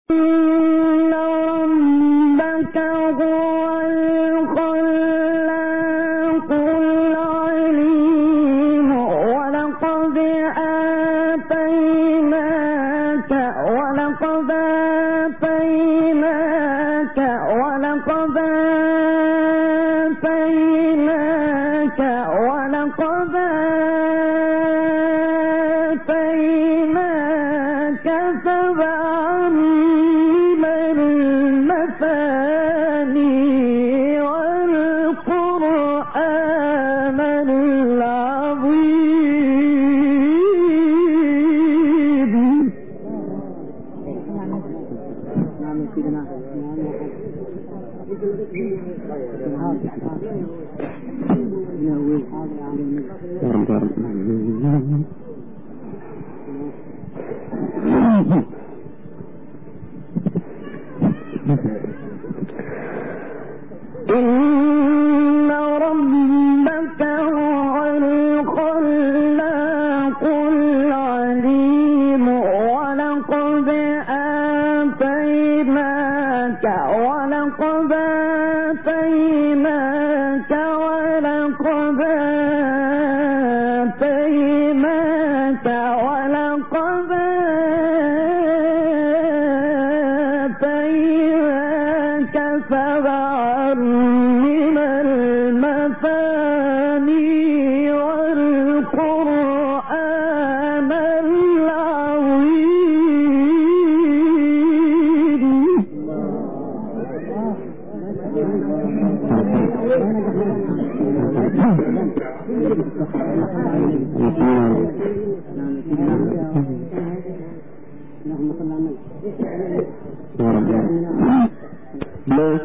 لا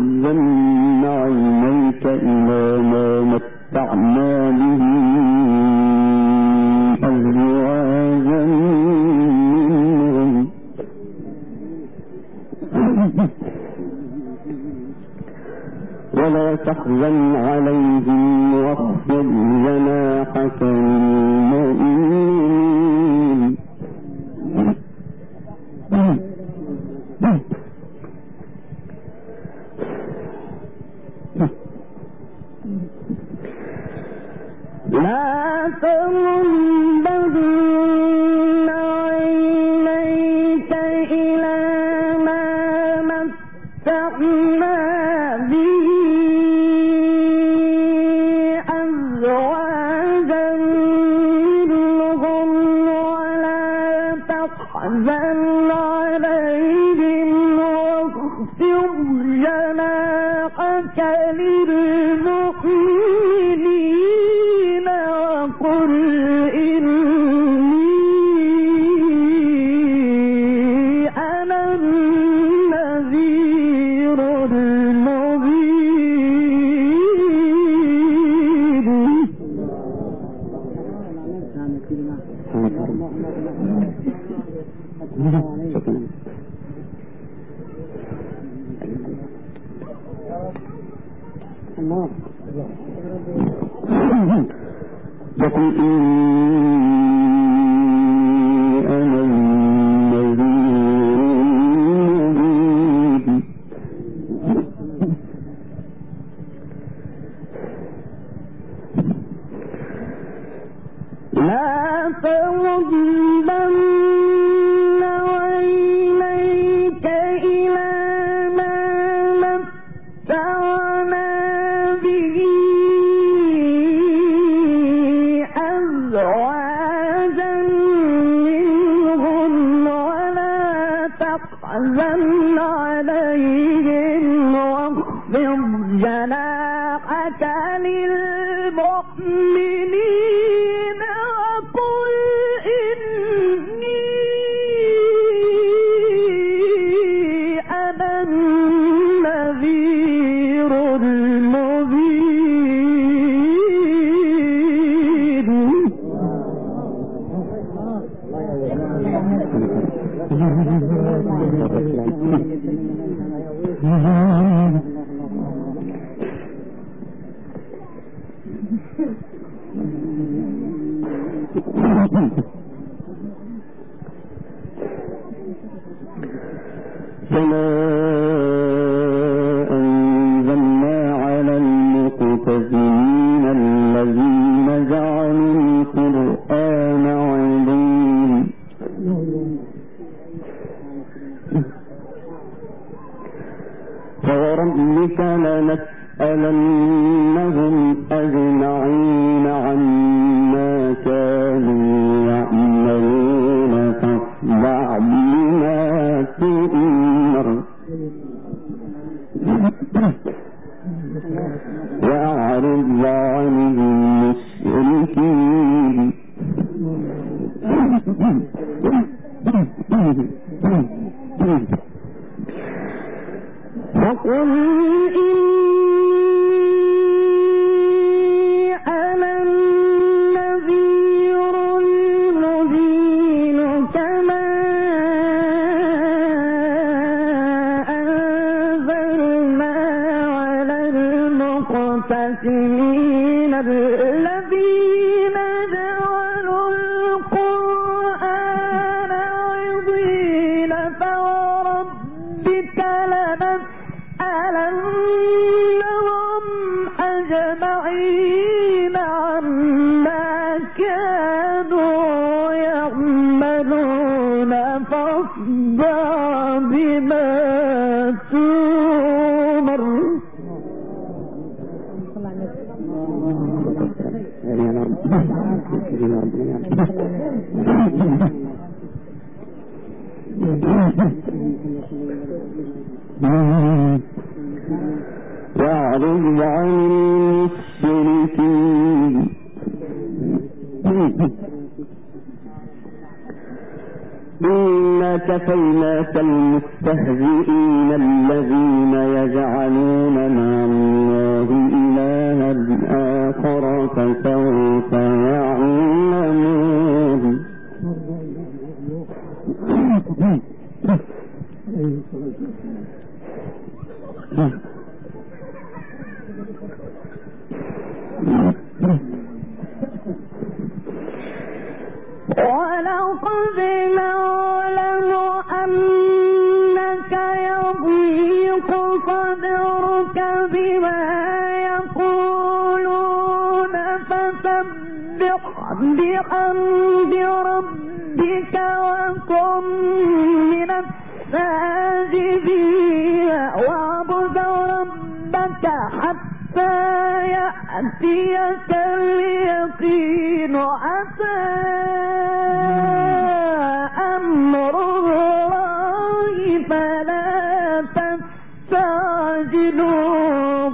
تمدن عينيك إلى ما متعنا به أزواجا منهم ولا تحزن عليهم واخفض جناحك للمؤمنين. لا تمدن عينيك إلى ما متعنا به أزواجا منهم ولا تحزن عليهم واخفض جناحك للمؤمنين وقل إني أنا النذير المبين. وقل إني أنا النذير المبين. لا تمدن عينيك إلى ما متعنا به أزواجا منهم ولا تحزن عليهم واخفض جناحك للمؤمنين وقل إني أنا النذير المبين. كما أنزلنا على المقتسمين الذين جعلوا القرآن عضين فوربك لنسألنهم أجمعين عما كانوا يعملون فاصدع بما تؤمر وأعرض عن المشركين وقل إني أنا النذير المبين كما أنزلنا على المقتسمين الذين جعلوا القرآن عضين فوربك لنسألنهم أجمعين عما كانوا يعملون فاصدع بما تؤمر وأعرض عن المشركين إنا كفيناك المستهزئين الذين يجعلون مع الله إلها آخر فسوف يعلمون ولقد نعلم أنك يضيق صدرك بما يقولون فسبح بحمد ربك وكن من الساجدين واعبد ربك حتى يأتيك اليقين أتى أمر الله فلا تستعجلوه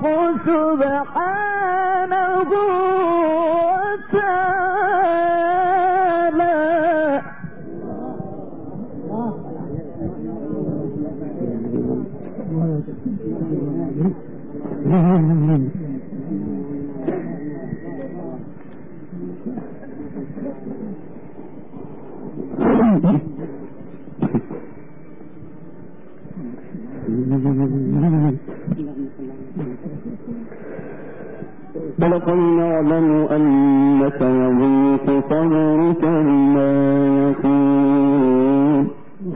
سبحانه وتعالى ولقد نعلم أنك يضيق صدرك بما يقولون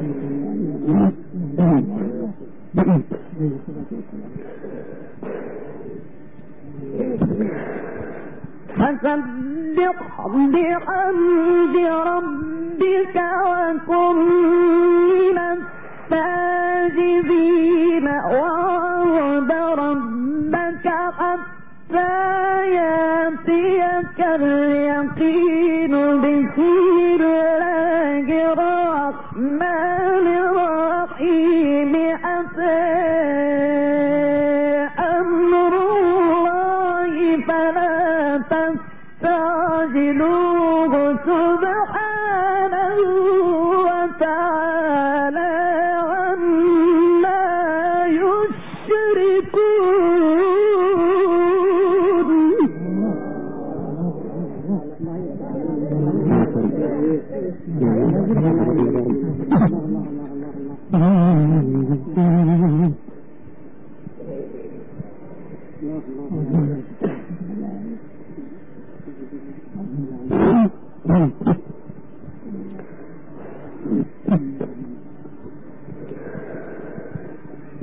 فسبح بحمد ربك وكن من الساجدين واعبد ربك حتى يأتيك اليقين بسم الله الرحمن الرحيم أتى أمر الله فلا تستعجلوه سبحانه وتعالى عما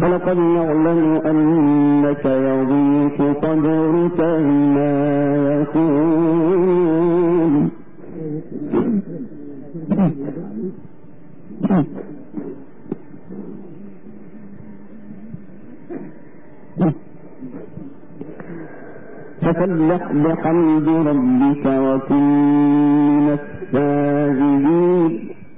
ولقد نعلم أنك يضيق صدرك ما يقول فسبح بحمد ربك وكن من الساجدين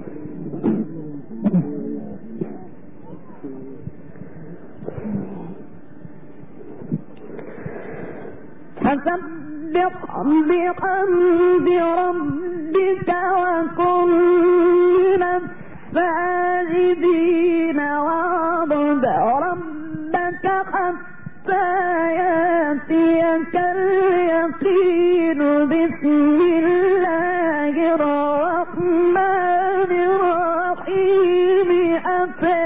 فسبح بحمد ربك وكن من الساجدين واعبد ربك حتى يأتيك اليقين بسم الله الرحمن الرحيم أتى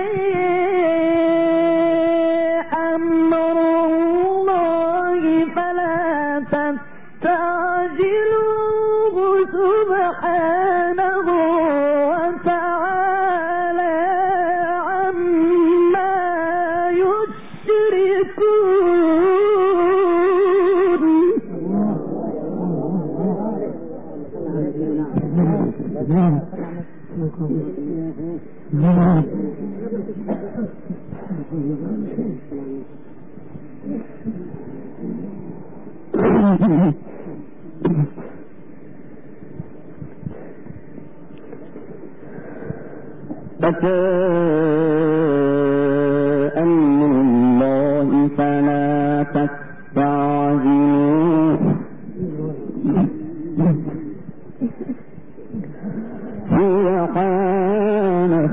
أمر الله فلا تستعجلوه سبحانه وتعالى عما أتى أمر الله فلا تستعجلوه سبحانه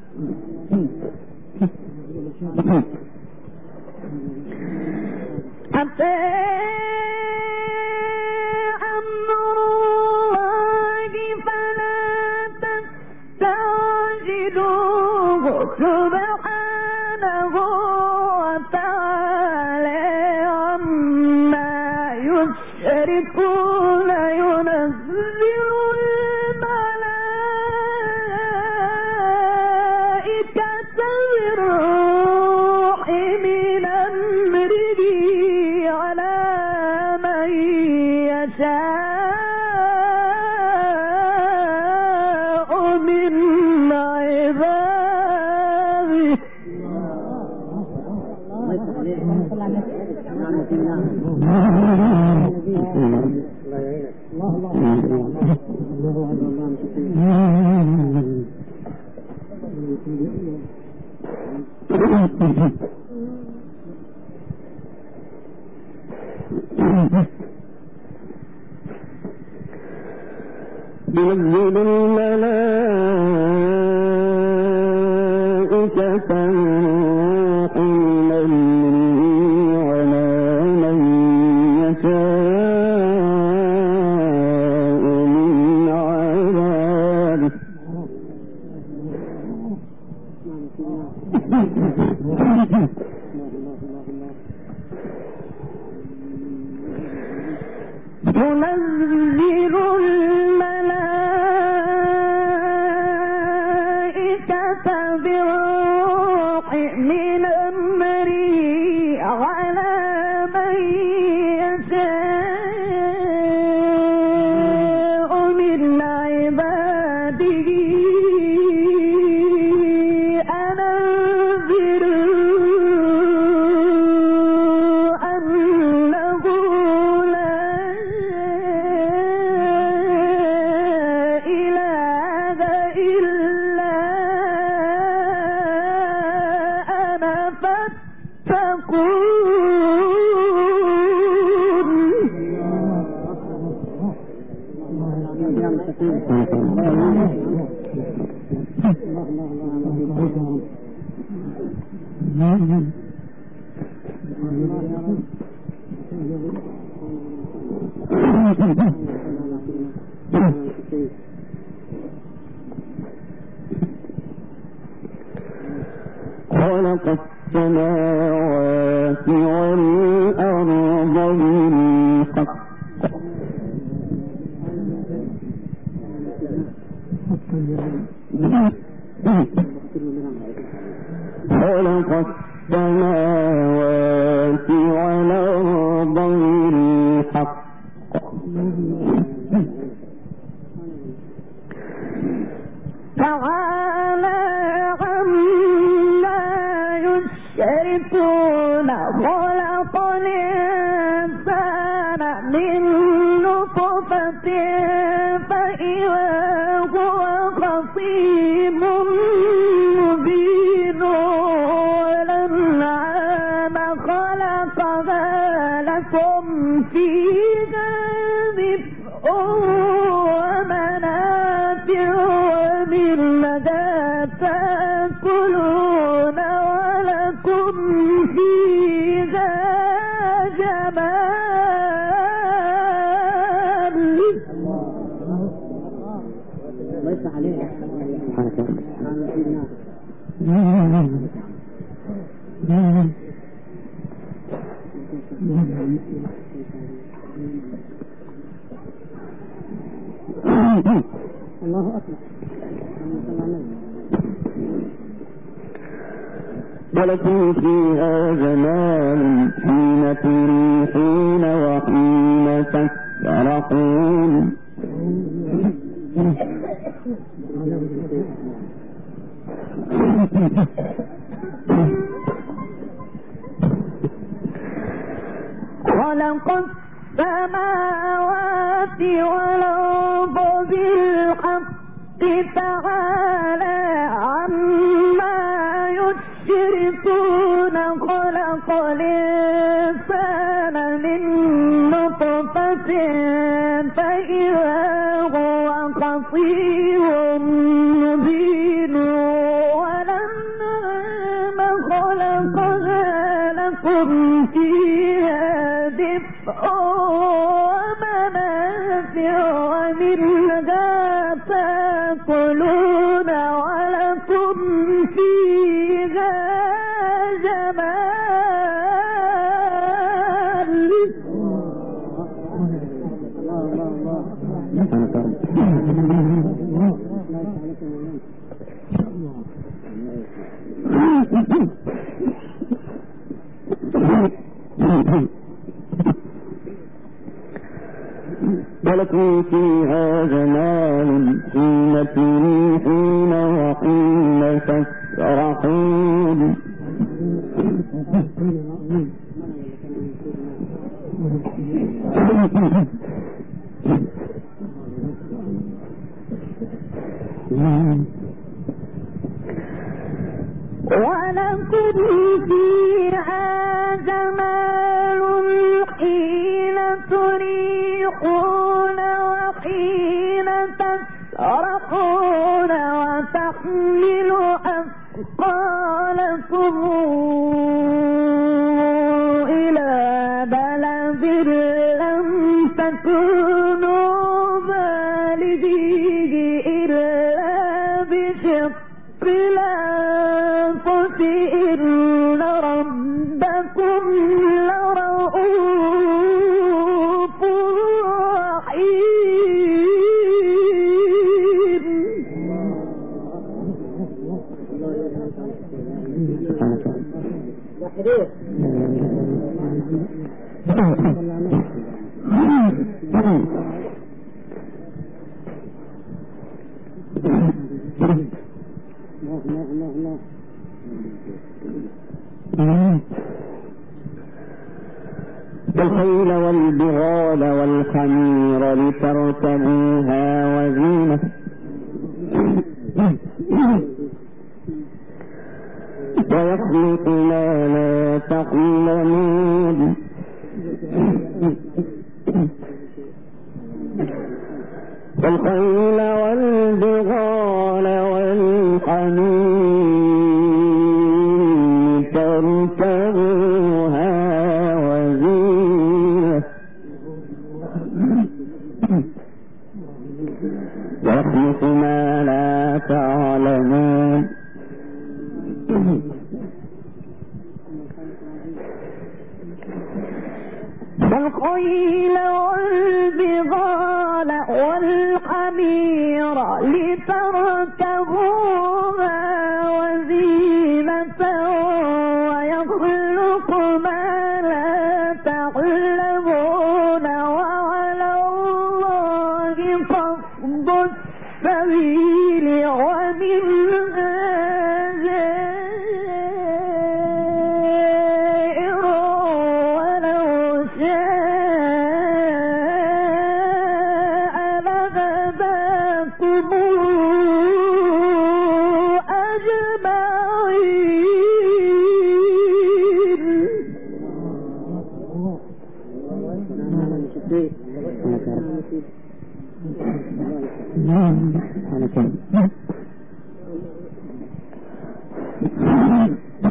أتى أمر الله فلا تستعجلوه سبحانه وتعالى عما يشركون ينزل الملائكة بالروح من أمره على من يشاء من عباده ينزل الملائكة بالروح من أمره على من يشاء من عباده ينزل الملائكة بالروح من أمره على من يشاء من عباده أن أنذروا أنه لا إله إلا أنا خلق السماوات والأرض بالحق خلق السماوات والأرض بالحق تعالى عما يشركون خلق الإنسان من نطفة فإذا هو خصيم مبين والأنعام خلقها لكم فيها دفء ومنافع ومنها تأكلون ولكم فيها جمال. ليس عليه الله أكبر. ولكم فيها جمال حين تريحون وحين تسرحون خلق السماوات والأرض بالحق تعالى عما يشركون خلق الإنسان من نطفة فإذا هو خصيم مبين والأنعام خلقها لكم فيها دفء ومنافع ومنها تأكلون ولكم فيها جمال. ولكم فيها جمال حين تريحون وحين تسرحون ولكم فيها جمال حين تريحون وحين تسرحون وتحمل أثقالكم إلى بلد لم تكونوا بالغيه إلا بشق الأنفس إن ربكم لرؤوف رحيم. والخيل والبغال والحمير لتركبوها وزينة ويخلق ما لا تعلمون والخيل والبغال والحمير تركبوها وزينة ويخلق ما لا تعلمون والخيل والبغال والحمير لتركبوها وزينة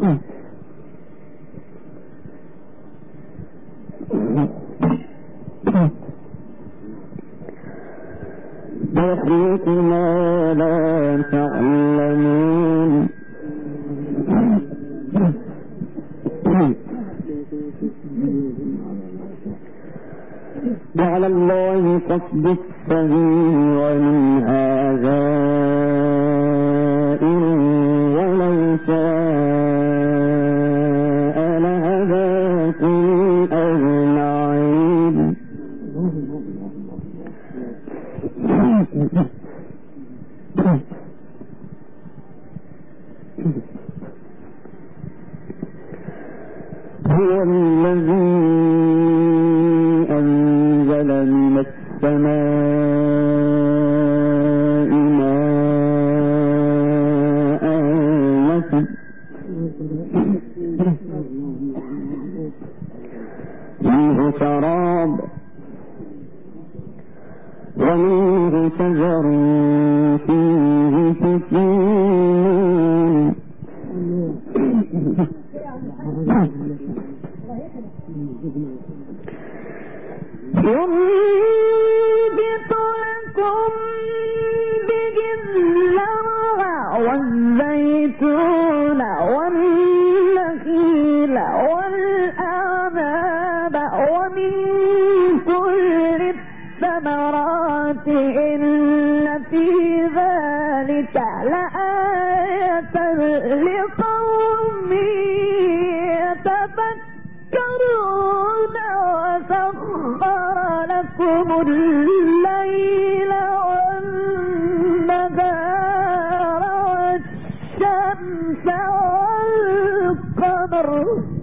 ويخلق ما لا تعلمون وعلى الله قصد السبيل ومن هذا ولو شاء لهداكم أجمعين هو الذي أنزل من السماء ماء منه شراب ومنه شجر فيه تسيمون ينبت لكم به الزرع والزيتون والنخيل والأعناب ومن كل الثمرات إن في ذلك لآية لقوم يتفكرون وسخر لكم الليل والنهار والشمس والقمر